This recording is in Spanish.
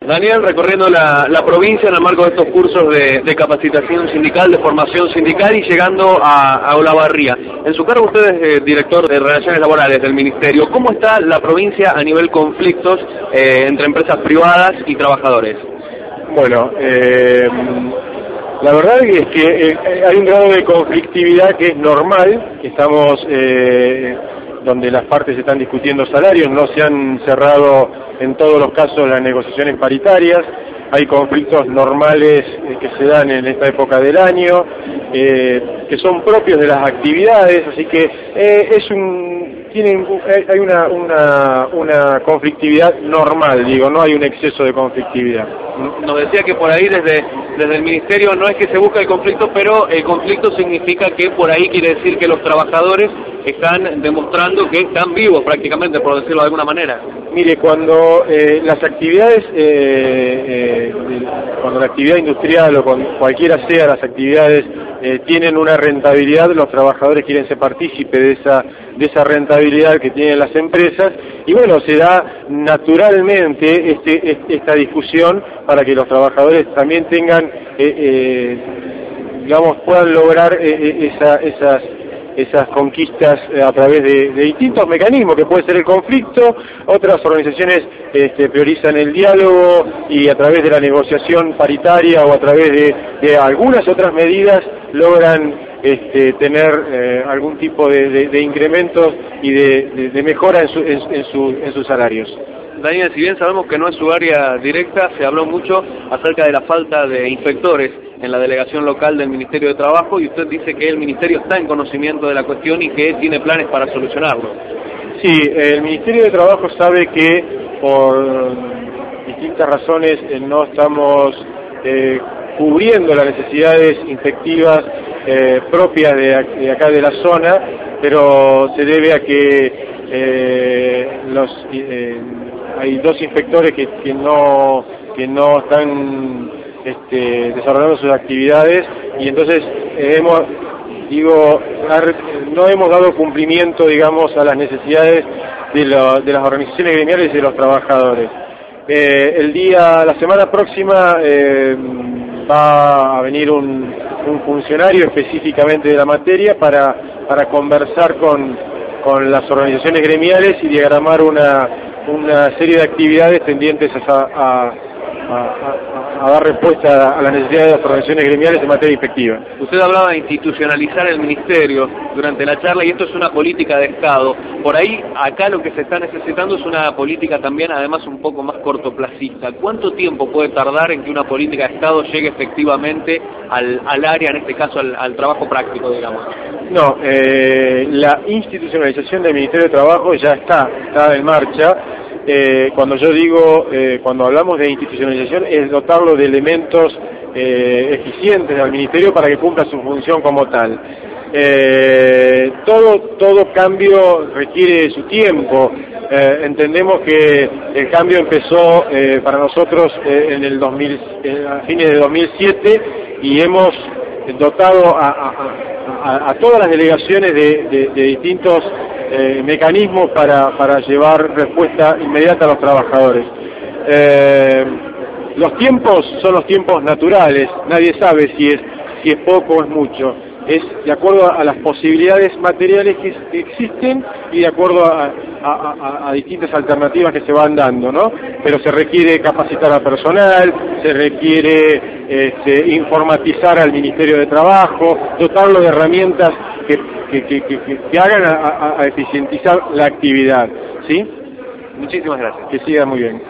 Daniel, recorriendo la provincia en el marco de estos cursos de capacitación sindical, de formación sindical y llegando a Olavarría. En su cargo usted es director de Relaciones Laborales del Ministerio. ¿Cómo está la provincia a nivel conflictos entre empresas privadas y trabajadores? Bueno, la verdad es que hay un grado de conflictividad que es normal, que estamos donde las partes están discutiendo salarios, no se han cerrado en todos los casos las negociaciones paritarias, hay conflictos normales que se dan en esta época del año, que son propios de las actividades, así que hay una conflictividad normal, digo, no hay un exceso de conflictividad. Nos decía que por ahí desde el Ministerio no es que se busca el conflicto, pero el conflicto significa que por ahí quiere decir que los trabajadores están demostrando que están vivos prácticamente, por decirlo de alguna manera. Mire, cuando las actividades, cuando la actividad industrial o cualquiera sea las actividades tienen una rentabilidad, los trabajadores quieren ser partícipes de esa rentabilidad que tienen las empresas, y bueno, se da naturalmente esta discusión para que los trabajadores también tengan, digamos, puedan lograr esas conquistas a través de distintos mecanismos, que puede ser el conflicto. Otras organizaciones priorizan el diálogo y a través de la negociación paritaria o a través de algunas otras medidas logran tener algún tipo de incrementos y de mejora en sus salarios. Daniel, si bien sabemos que no es su área directa, se habló mucho acerca de la falta de inspectores en la delegación local del Ministerio de Trabajo, y usted dice que el Ministerio está en conocimiento de la cuestión y que tiene planes para solucionarlo. Sí, el Ministerio de Trabajo sabe que por distintas razones no estamos cubriendo las necesidades inspectivas propias de acá de la zona, pero se debe a que hay dos inspectores que no están desarrollando sus actividades, y entonces no hemos dado cumplimiento, digamos, a las necesidades de las organizaciones gremiales y de los trabajadores. La semana próxima va a venir un funcionario específicamente de la materia para conversar con las organizaciones gremiales y diagramar una serie de actividades tendientes a dar respuesta a las necesidades de las organizaciones gremiales en materia inspectiva. Usted hablaba de institucionalizar el Ministerio durante la charla, y esto es una política de Estado. Por ahí, acá lo que se está necesitando es una política también, además, un poco más cortoplacista. ¿Cuánto tiempo puede tardar en que una política de Estado llegue efectivamente al área, en este caso al trabajo práctico, digamos? No, la institucionalización del Ministerio de Trabajo ya está en marcha. Cuando hablamos de institucionalización, es dotarlo de elementos eficientes al Ministerio para que cumpla su función como tal. Todo cambio requiere su tiempo. Entendemos que el cambio empezó para nosotros a fines de 2007, y hemos dotado a todas las delegaciones de distintos mecanismos para llevar respuesta inmediata a los trabajadores. Los tiempos son los tiempos naturales, nadie sabe si es poco o es mucho. Es de acuerdo a las posibilidades materiales que existen y de acuerdo a distintas alternativas que se van dando, ¿no? Pero se requiere capacitar al personal, se requiere informatizar al Ministerio de Trabajo, dotarlo de herramientas que hagan a eficientizar la actividad, ¿sí? Muchísimas gracias. Que siga muy bien.